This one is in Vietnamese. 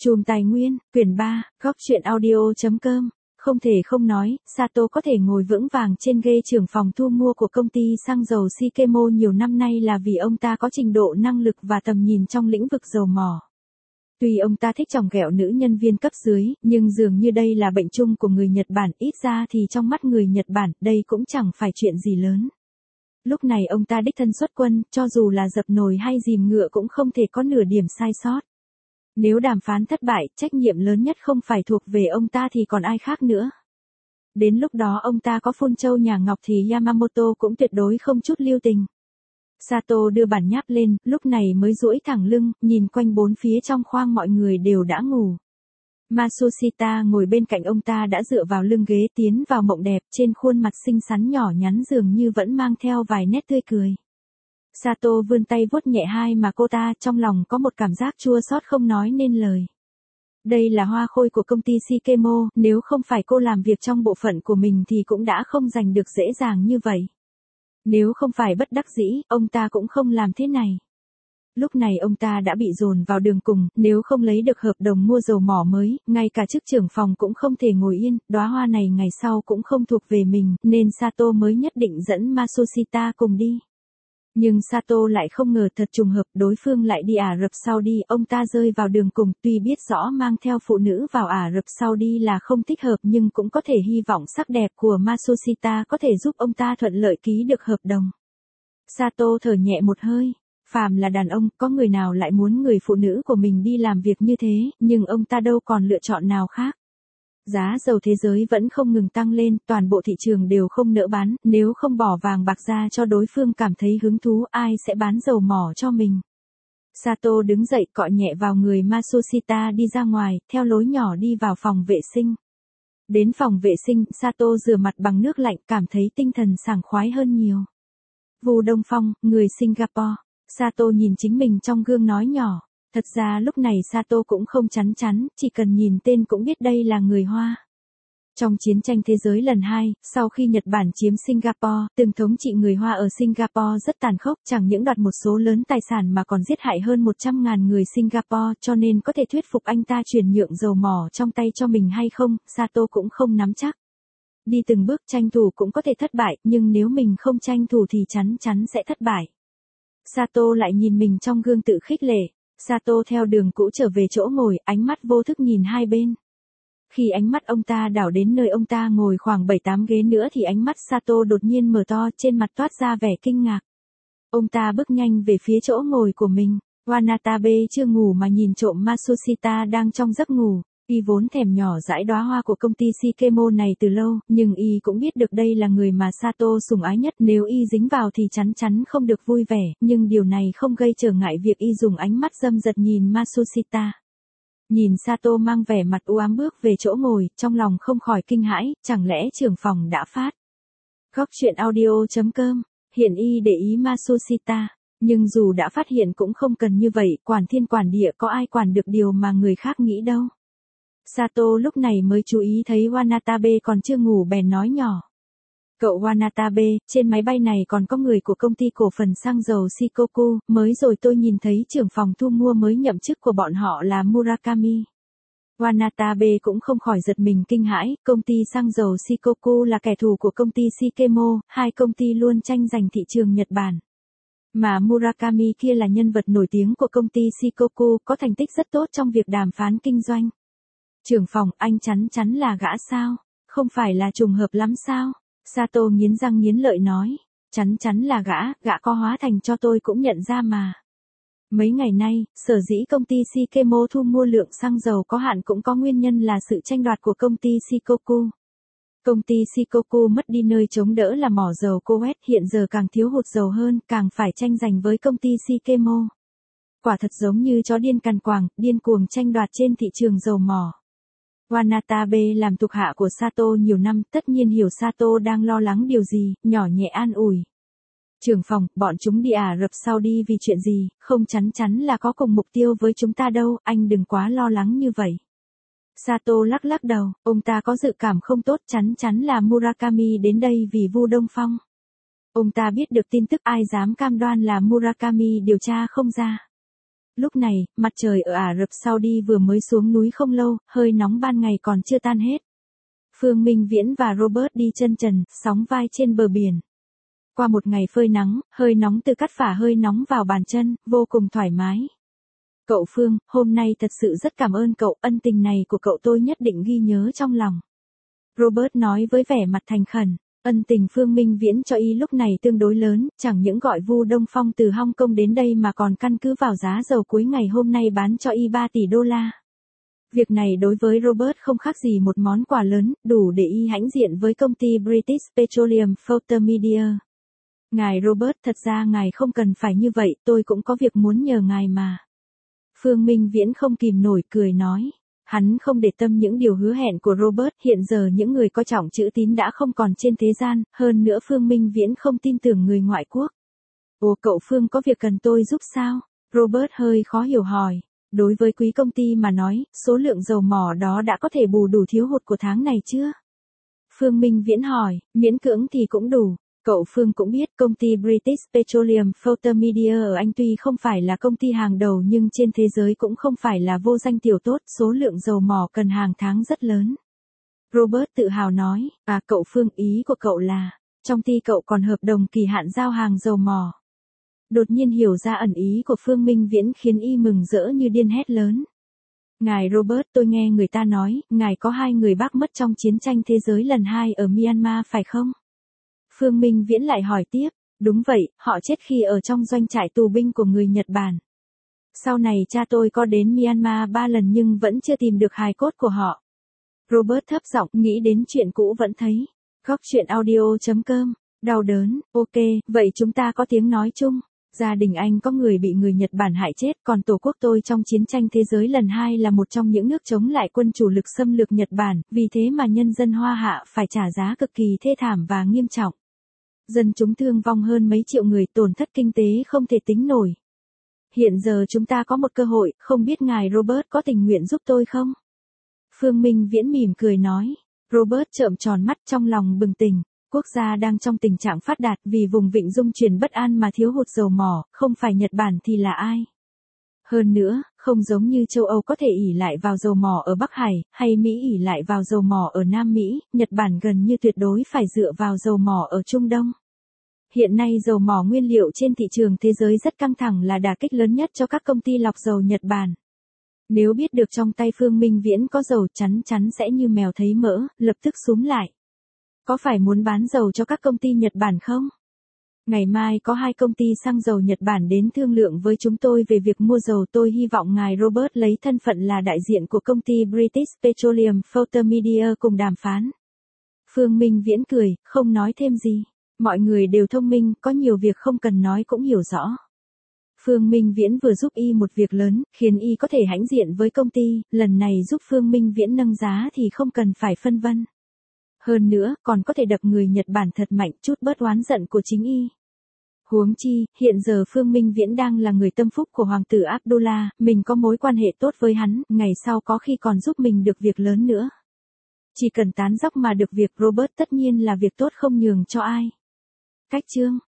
Chùm Tài Nguyên, quyển 3, góc truyện audio.com. Không thể không nói, Sato có thể ngồi vững vàng trên ghế trưởng phòng thu mua của công ty xăng dầu Shikemo nhiều năm nay là vì ông ta có trình độ năng lực và tầm nhìn trong lĩnh vực dầu mỏ. Tuy ông ta thích chọc ghẹo nữ nhân viên cấp dưới, nhưng dường như đây là bệnh chung của người Nhật Bản, ít ra thì trong mắt người Nhật Bản, đây cũng chẳng phải chuyện gì lớn. Lúc này ông ta đích thân xuất quân, cho dù là dập nồi hay dìm ngựa cũng không thể có nửa điểm sai sót. Nếu đàm phán thất bại, trách nhiệm lớn nhất không phải thuộc về ông ta thì còn ai khác nữa. Đến lúc đó ông ta có phun trâu nhà Ngọc thì Yamamoto cũng tuyệt đối không chút lưu tình. Sato đưa bản nháp lên, lúc này mới duỗi thẳng lưng, nhìn quanh bốn phía trong khoang mọi người đều đã ngủ. Matsushita ngồi bên cạnh ông ta đã dựa vào lưng ghế tiến vào mộng đẹp, trên khuôn mặt xinh xắn nhỏ nhắn dường như vẫn mang theo vài nét tươi cười. Sato vươn tay vuốt nhẹ hai mà cô ta, trong lòng có một cảm giác chua xót không nói nên lời. Đây là hoa khôi của công ty Shikemo, nếu không phải cô làm việc trong bộ phận của mình thì cũng đã không giành được dễ dàng như vậy. Nếu không phải bất đắc dĩ, ông ta cũng không làm thế này. Lúc này ông ta đã bị dồn vào đường cùng, nếu không lấy được hợp đồng mua dầu mỏ mới, ngay cả chức trưởng phòng cũng không thể ngồi yên, đóa hoa này ngày sau cũng không thuộc về mình, nên Sato mới nhất định dẫn Matsushita cùng đi. Nhưng Sato lại không ngờ thật trùng hợp, đối phương lại đi Ả Rập Saudi, ông ta rơi vào đường cùng, tuy biết rõ mang theo phụ nữ vào Ả Rập Saudi là không thích hợp nhưng cũng có thể hy vọng sắc đẹp của Matsushita có thể giúp ông ta thuận lợi ký được hợp đồng. Sato thở nhẹ một hơi. Phàm là đàn ông, có người nào lại muốn người phụ nữ của mình đi làm việc như thế, nhưng ông ta đâu còn lựa chọn nào khác. Giá dầu thế giới vẫn không ngừng tăng lên, toàn bộ thị trường đều không nỡ bán, nếu không bỏ vàng bạc ra cho đối phương cảm thấy hứng thú, ai sẽ bán dầu mỏ cho mình. Sato đứng dậy cọ nhẹ vào người Matsushita đi ra ngoài, theo lối nhỏ đi vào phòng vệ sinh. Đến phòng vệ sinh, Sato rửa mặt bằng nước lạnh, cảm thấy tinh thần sảng khoái hơn nhiều. Vu Đông Phong, người Singapore. Sato nhìn chính mình trong gương nói nhỏ. Thật ra lúc này Sato cũng không chắn chắn, chỉ cần nhìn tên cũng biết đây là người Hoa. Trong chiến tranh thế giới lần 2, sau khi Nhật Bản chiếm Singapore, từng thống trị người Hoa ở Singapore rất tàn khốc, chẳng những đoạt một số lớn tài sản mà còn giết hại hơn 100.000 người Singapore, cho nên có thể thuyết phục anh ta chuyển nhượng dầu mỏ trong tay cho mình hay không, Sato cũng không nắm chắc. Đi từng bước tranh thủ cũng có thể thất bại, nhưng nếu mình không tranh thủ thì chắn chắn sẽ thất bại. Sato lại nhìn mình trong gương tự khích lệ. Sato theo đường cũ trở về chỗ ngồi, ánh mắt vô thức nhìn hai bên. Khi ánh mắt ông ta đảo đến nơi ông ta ngồi khoảng 7-8 ghế nữa thì ánh mắt Sato đột nhiên mở to, trên mặt toát ra vẻ kinh ngạc. Ông ta bước nhanh về phía chỗ ngồi của mình. Wanatabe chưa ngủ mà nhìn trộm Matsushita đang trong giấc ngủ. Y vốn thèm nhỏ dãi đóa hoa của công ty Shikemo này từ lâu, nhưng Y cũng biết được đây là người mà Sato sủng ái nhất, nếu Y dính vào thì chắn chắn không được vui vẻ, nhưng điều này không gây trở ngại việc Y dùng ánh mắt dâm dật nhìn Matsushita. Nhìn Sato mang vẻ mặt u ám bước về chỗ ngồi, trong lòng không khỏi kinh hãi, chẳng lẽ trưởng phòng đã phát. Góc truyện audio.com, hiện Y để ý Matsushita, nhưng dù đã phát hiện cũng không cần như vậy, quản thiên quản địa có ai quản được điều mà người khác nghĩ đâu. Sato lúc này mới chú ý thấy Wanatabe còn chưa ngủ bèn nói nhỏ. Cậu Wanatabe, trên máy bay này còn có người của công ty cổ phần xăng dầu Shikoku, mới rồi tôi nhìn thấy trưởng phòng thu mua mới nhậm chức của bọn họ là Murakami. Wanatabe cũng không khỏi giật mình kinh hãi, công ty xăng dầu Shikoku là kẻ thù của công ty Shikemo, hai công ty luôn tranh giành thị trường Nhật Bản. Mà Murakami kia là nhân vật nổi tiếng của công ty Shikoku, có thành tích rất tốt trong việc đàm phán kinh doanh. Trưởng phòng, anh chắn chắn là gã sao? Không phải là trùng hợp lắm sao? Sato nghiến răng nghiến lợi nói. Chắn chắn là gã có hóa thành cho tôi cũng nhận ra mà. Mấy ngày nay, sở dĩ công ty Shikemo thu mua lượng xăng dầu có hạn cũng có nguyên nhân là sự tranh đoạt của công ty Shikoku. Công ty Shikoku mất đi nơi chống đỡ là mỏ dầu Kuwait, hiện giờ càng thiếu hụt dầu hơn, càng phải tranh giành với công ty Shikemo. Quả thật giống như chó điên càn quàng, điên cuồng tranh đoạt trên thị trường dầu mỏ. Wanatabe làm thuộc hạ của Sato nhiều năm, tất nhiên hiểu Sato đang lo lắng điều gì, nhỏ nhẹ an ủi. Trưởng phòng, bọn chúng đi Ả Rập Saudi vì chuyện gì, không chắn chắn là có cùng mục tiêu với chúng ta đâu, anh đừng quá lo lắng như vậy. Sato lắc lắc đầu, ông ta có dự cảm không tốt, chắn chắn là Murakami đến đây vì Vu Đông Phong. Ông ta biết được tin tức, ai dám cam đoan là Murakami điều tra không ra. Lúc này, mặt trời ở Ả Rập Saudi vừa mới xuống núi không lâu, hơi nóng ban ngày còn chưa tan hết. Phương Minh Viễn và Robert đi chân trần, sóng vai trên bờ biển. Qua một ngày phơi nắng, hơi nóng từ cắt phả hơi nóng vào bàn chân, vô cùng thoải mái. Cậu Phương, hôm nay thật sự rất cảm ơn cậu, ân tình này của cậu tôi nhất định ghi nhớ trong lòng. Robert nói với vẻ mặt thành khẩn. Ân tình Phương Minh Viễn cho y lúc này tương đối lớn, chẳng những gọi Vu Đông Phong từ Hong Kong đến đây mà còn căn cứ vào giá dầu cuối ngày hôm nay bán cho y 3 tỷ đô la. Việc này đối với Robert không khác gì một món quà lớn, đủ để y hãnh diện với công ty British Petroleum Filter Media. Ngài Robert, thật ra ngài không cần phải như vậy, tôi cũng có việc muốn nhờ ngài mà. Phương Minh Viễn không kìm nổi cười nói. Hắn không để tâm những điều hứa hẹn của Robert, hiện giờ những người có trọng chữ tín đã không còn trên thế gian, hơn nữa Phương Minh Viễn không tin tưởng người ngoại quốc. Ồ, cậu Phương có việc cần tôi giúp sao? Robert hơi khó hiểu hỏi. Đối với quý công ty mà nói, số lượng dầu mỏ đó đã có thể bù đủ thiếu hụt của tháng này chưa? Phương Minh Viễn hỏi, miễn cưỡng thì cũng đủ. Cậu Phương cũng biết công ty British Petroleum Filter Media ở Anh tuy không phải là công ty hàng đầu nhưng trên thế giới cũng không phải là vô danh tiểu tốt, số lượng dầu mỏ cần hàng tháng rất lớn. Robert tự hào nói, cậu Phương, ý của cậu là, trong ty cậu còn hợp đồng kỳ hạn giao hàng dầu mỏ. Đột nhiên hiểu ra ẩn ý của Phương Minh Viễn khiến y mừng rỡ như điên hét lớn. Ngài Robert, tôi nghe người ta nói, ngài có 2 người bác mất trong chiến tranh thế giới lần 2 ở Myanmar phải không? Phương Minh Viễn lại hỏi tiếp, đúng vậy, họ chết khi ở trong doanh trại tù binh của người Nhật Bản. Sau này cha tôi có đến Myanmar 3 lần nhưng vẫn chưa tìm được hài cốt của họ. Robert thấp giọng, nghĩ đến chuyện cũ vẫn thấy. Góc chuyện audio.com, đau đớn, ok, vậy chúng ta có tiếng nói chung. Gia đình anh có người bị người Nhật Bản hại chết, còn tổ quốc tôi trong chiến tranh thế giới lần 2 là một trong những nước chống lại quân chủ lực xâm lược Nhật Bản, vì thế mà nhân dân Hoa Hạ phải trả giá cực kỳ thê thảm và nghiêm trọng. Dân chúng thương vong hơn mấy triệu người, tổn thất kinh tế không thể tính nổi. Hiện giờ chúng ta có một cơ hội, không biết ngài Robert có tình nguyện giúp tôi không? Phương Minh Viễn mỉm cười nói. Robert trợn tròn mắt trong lòng bừng tỉnh. Quốc gia đang trong tình trạng phát đạt vì vùng Vịnh Dung chuyển bất an mà thiếu hụt dầu mỏ, không phải Nhật Bản thì là ai? Hơn nữa, không giống như châu Âu có thể ỷ lại vào dầu mỏ ở Bắc Hải, hay Mỹ ỷ lại vào dầu mỏ ở Nam Mỹ, Nhật Bản gần như tuyệt đối phải dựa vào dầu mỏ ở Trung Đông. Hiện nay dầu mỏ nguyên liệu trên thị trường thế giới rất căng thẳng là đả kích lớn nhất cho các công ty lọc dầu Nhật Bản. Nếu biết được trong tay Phương Minh Viễn có dầu chắn sẽ như mèo thấy mỡ, lập tức xúm lại. Có phải muốn bán dầu cho các công ty Nhật Bản không? Ngày mai có 2 công ty xăng dầu Nhật Bản đến thương lượng với chúng tôi về việc mua dầu, tôi hy vọng ngài Robert lấy thân phận là đại diện của công ty British Petroleum Filter Media cùng đàm phán. Phương Minh Viễn cười, không nói thêm gì. Mọi người đều thông minh, có nhiều việc không cần nói cũng hiểu rõ. Phương Minh Viễn vừa giúp y một việc lớn, khiến y có thể hãnh diện với công ty, lần này giúp Phương Minh Viễn nâng giá thì không cần phải phân vân. Hơn nữa, còn có thể đập người Nhật Bản thật mạnh, chút bớt oán giận của chính y. Huống chi, hiện giờ Phương Minh Viễn đang là người tâm phúc của Hoàng tử Abdullah, mình có mối quan hệ tốt với hắn, ngày sau có khi còn giúp mình được việc lớn nữa. Chỉ cần tán dóc mà được việc, Robert tất nhiên là việc tốt không nhường cho ai. Cách chương